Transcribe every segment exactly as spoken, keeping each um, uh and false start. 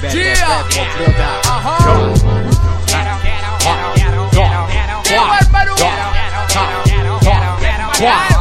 Yeah. Ajá. Quiero, quiero, quiero, quiero, quiero, quiero, quiero, bárbaro. Quiero, quiero, quiero, quiero, quiero, quiero,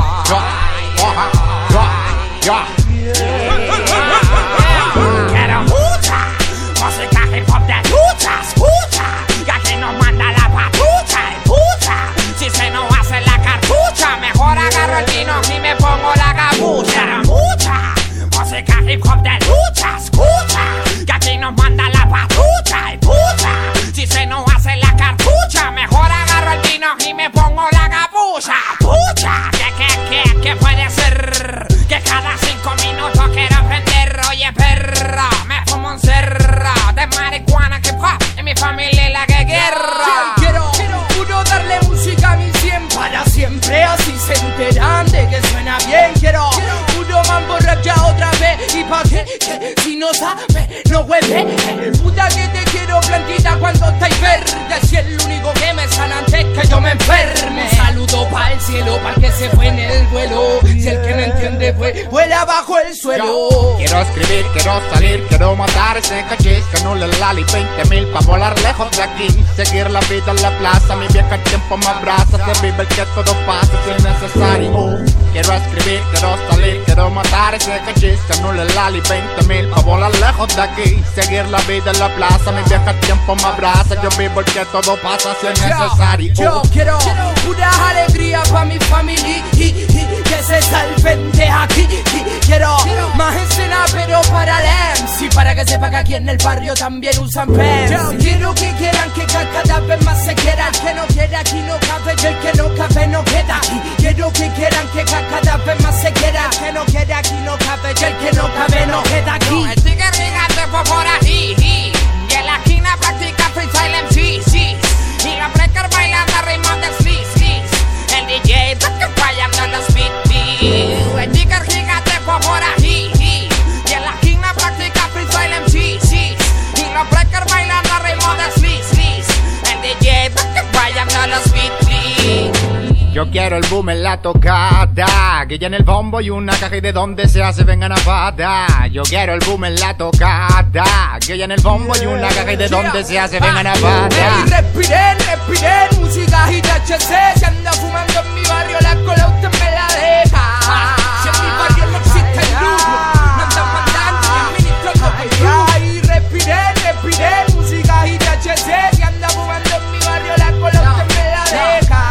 quiero mucha música hip hop de lucha, escucha, que aquí nos manda la patucha y pucha. Si se nos hace la cartucha, mejor agarro el vino y me pongo la capucha. Mucha música hip hop de lucha, escucha, que aquí nos manda la patucha y pucha. Si se nos hace la cartucha, mejor agarro el vino y me pongo la capucha. Pucha, que, que, que, que puede ser que cada cinco minutos quiero aprender. Oye, perra, me fumo un cerro de marihuana que pa, en mi familia es la que guerra. Quiero, quiero, puro darle música a mi cien para siempre, así se enteran de que suena bien. Quiero, puro mambo rap ya otra vez. ¿Y pa' qué? Que si no sabe, no huele. Puta que te quiero plantita cuando estáis verde. Si es el único que me sana antes que yo me enferme. Un saludo para el cielo, para el que se fue en el vuelo. Si el que no entiende fue, vuela bajo el suelo. Quiero escribir, quiero salir, quiero matar ese cachis que no le lali veinte mil pa' volar lejos de aquí. Seguir la vida en la plaza, mi vieja el tiempo me abraza. Se vive el que todo pasa si es necesario. uh, Quiero escribir, quiero salir, quiero matar ese cachis que no le lali veinte mil pa' volar lejos de aquí. Seguir la vida en la plaza, mi vieja el tiempo me abraza. Yo vivo el que todo pasa si es necesario. Yo quiero pura alegría pa' mi familia y, y, que se salven de aquí. Y, quiero más escena pero para el M C, para que sepa que aquí en el barrio también usan pens. Yo quiero que quieran que cada vez más se quiera. El que no quiere aquí no cabe y el que no cabe no queda aquí. Quiero que quieran que cada vez más se quiera. El que no quiere aquí no cabe y el que no cabe no queda aquí. El tigre gigante fue por ahí y en la esquina practica freestyle M C, sí. Y la breaker bailando ritmo de sleaze, sleaze. El D J toca fallando los beats. El tigre gigante fue por ahí y en la esquina practica freestyle M C, sí. Y la breaker bailando ritmo de sleaze, sleaze. El D J toca fallando los beats. Yo quiero el boom en la tocada, que ya en el bombo y una caja y de donde se hace vengan a pata. Yo quiero el boom en la tocada, que ya en el bombo y una caja y de donde se hace vengan a pata. Hey, respiren, respiren, música y H C. Si anda fumando en mi barrio la cola usted me la deja. Si en mi barrio no existe el grupo, no andan mandando ni administrando el grupo. Ay, respiren, respiren, música y H C. Si anda fumando en mi barrio la cola usted me la deja.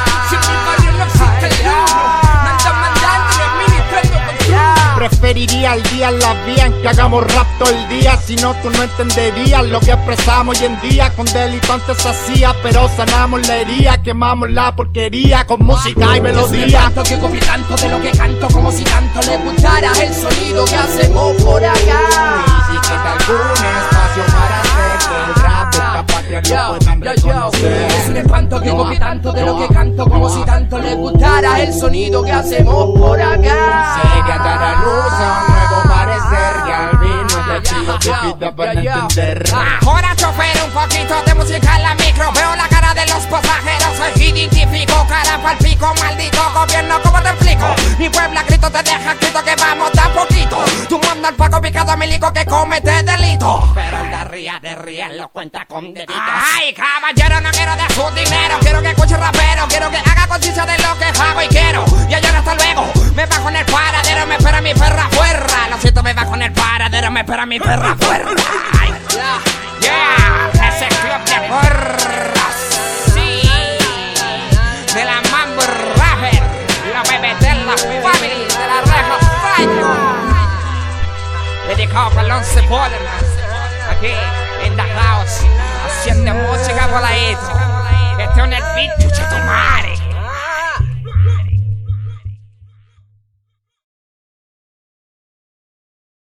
Preferiría el día en la vía en que hagamos rap todo el día. Si no, tú no entenderías lo que expresamos hoy en día. Con delito antes hacía, pero sanamos la herida. Quemamos la porquería con música y melodía. Tanto que copie tanto de lo que canto, como si tanto le gustara el sonido que hacemos por acá. Y si queda algún espacio para hacer que el rap de esta patria lo puedan reconocer. Es un espanto que copie tanto de lo que canto, como si tanto le gustara el sonido que hacemos por acá. Sería dar a luz a un nuevo parecer, y al vino de estilo de vida van a entender. Ahora chofer, un poquito de música en la micro. Veo la cara de los pasajeros, soy identifico. Cara pa'l pico, maldito gobierno, ¿cómo te explico? Mi Puebla grito te deja escrito que vamos tan poquito. Tú manda al paco picado a milico que comete delito, pero el de ría de riel lo cuenta con deditos. Ay, caballero, no quiero de su dinero. Quiero que escuche rapero, quiero que haga conciencia de lo que hago y quiero. Y allá hasta luego, me bajo en el paradero, me espera mi perra afuera. Lo siento, me bajo en el paradero, me espera mi perra afuera. Ay, yeah, ese club de porras, sí, de la Mambo Rapper, la bebé de la family, de la reja Franco. Dedicado para el once Bolemas, aquí en The House, haciendo música voladito. Este es un el beat, chucha tu madre.